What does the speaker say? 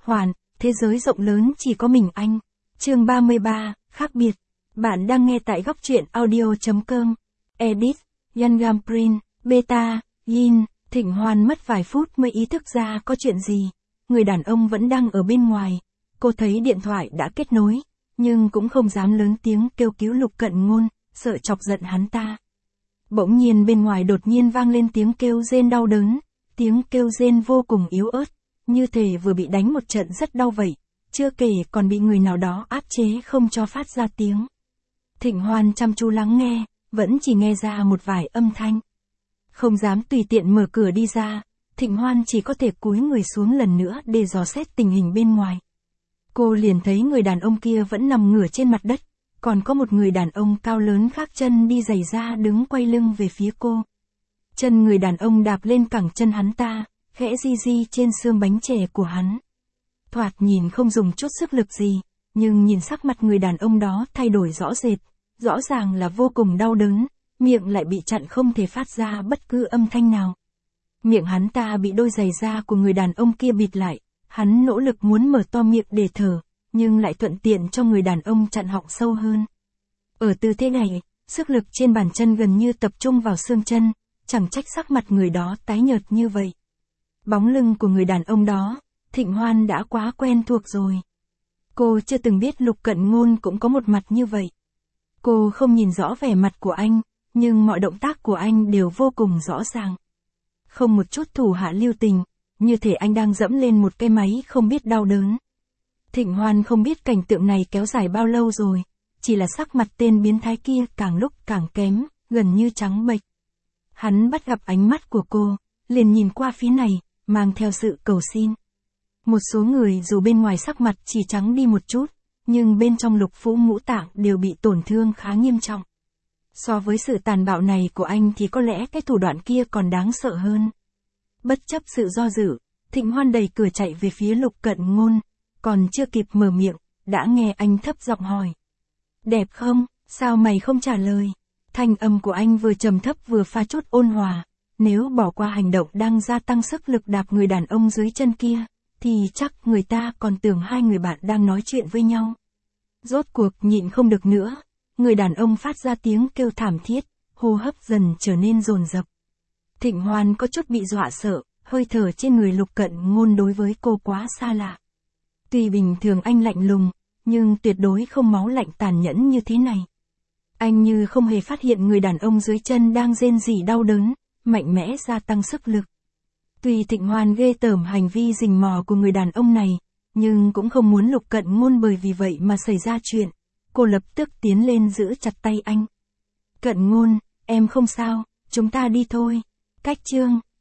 Hoàn, thế giới rộng lớn chỉ có mình anh. Chương 33, khác biệt. Bạn đang nghe tại góc truyện audio.com. Edit, Yangam Print, Beta, Yin. Thịnh Hoàn mất vài phút mới ý thức ra có chuyện gì. Người đàn ông vẫn đang ở bên ngoài. Cô thấy điện thoại đã kết nối, nhưng cũng không dám lớn tiếng kêu cứu Lục Cận Ngôn, sợ chọc giận hắn ta. Bỗng nhiên bên ngoài đột nhiên vang lên tiếng kêu rên đau đớn, tiếng kêu rên vô cùng yếu ớt, như thể vừa bị đánh một trận rất đau vậy, chưa kể còn bị người nào đó áp chế không cho phát ra tiếng. Thịnh Hoàn chăm chú lắng nghe, vẫn chỉ nghe ra một vài âm thanh. Không dám tùy tiện mở cửa đi ra, Thịnh Hoan chỉ có thể cúi người xuống lần nữa để dò xét tình hình bên ngoài. Cô liền thấy người đàn ông kia vẫn nằm ngửa trên mặt đất, còn có một người đàn ông cao lớn khác chân đi giày da đứng quay lưng về phía cô. Chân người đàn ông đạp lên cẳng chân hắn ta, khẽ di di trên xương bánh chè của hắn. Thoạt nhìn không dùng chút sức lực gì, nhưng nhìn sắc mặt người đàn ông đó thay đổi rõ rệt, rõ ràng là vô cùng đau đớn, miệng lại bị chặn không thể phát ra bất cứ âm thanh nào. Miệng hắn ta bị đôi giày da của người đàn ông kia bịt lại, hắn nỗ lực muốn mở to miệng để thở, nhưng lại thuận tiện cho người đàn ông chặn họng sâu hơn. Ở tư thế này, sức lực trên bàn chân gần như tập trung vào xương chân, chẳng trách sắc mặt người đó tái nhợt như vậy. Bóng lưng của người đàn ông đó, Thịnh Hoan đã quá quen thuộc rồi. Cô chưa từng biết Lục Cận Ngôn cũng có một mặt như vậy. Cô không nhìn rõ vẻ mặt của anh, nhưng mọi động tác của anh đều vô cùng rõ ràng. Không một chút thủ hạ lưu tình, như thể anh đang dẫm lên một cái máy không biết đau đớn. Thịnh Hoan không biết cảnh tượng này kéo dài bao lâu rồi, chỉ là sắc mặt tên biến thái kia càng lúc càng kém, gần như trắng bệch. Hắn bắt gặp ánh mắt của cô, liền nhìn qua phía này, mang theo sự cầu xin. Một số người dù bên ngoài sắc mặt chỉ trắng đi một chút, nhưng bên trong lục phủ ngũ tạng đều bị tổn thương khá nghiêm trọng. So với sự tàn bạo này của anh thì có lẽ cái thủ đoạn kia còn đáng sợ hơn. Bất chấp sự do dự, Thịnh Hoan đẩy cửa chạy về phía Lục Cận Ngôn, còn chưa kịp mở miệng, đã nghe anh thấp giọng hỏi. Đẹp không, sao mày không trả lời? Thanh âm của anh vừa trầm thấp vừa pha chút ôn hòa, nếu bỏ qua hành động đang gia tăng sức lực đạp người đàn ông dưới chân kia, thì chắc người ta còn tưởng hai người bạn đang nói chuyện với nhau. Rốt cuộc nhịn không được nữa, người đàn ông phát ra tiếng kêu thảm thiết, hô hấp dần trở nên dồn dập. Thịnh Hoan có chút bị dọa sợ, hơi thở trên người Lục Cận Ngôn đối với cô quá xa lạ. Tuy bình thường anh lạnh lùng, nhưng tuyệt đối không máu lạnh tàn nhẫn như thế này. Anh như không hề phát hiện người đàn ông dưới chân đang rên rỉ đau đớn, mạnh mẽ gia tăng sức lực. Tuy Thịnh Hoan ghê tởm hành vi rình mò của người đàn ông này, nhưng cũng không muốn Lục Cận Ngôn bởi vì vậy mà xảy ra chuyện. Cô lập tức tiến lên giữ chặt tay anh. Cận Ngôn, em không sao, chúng ta đi thôi. Cách chương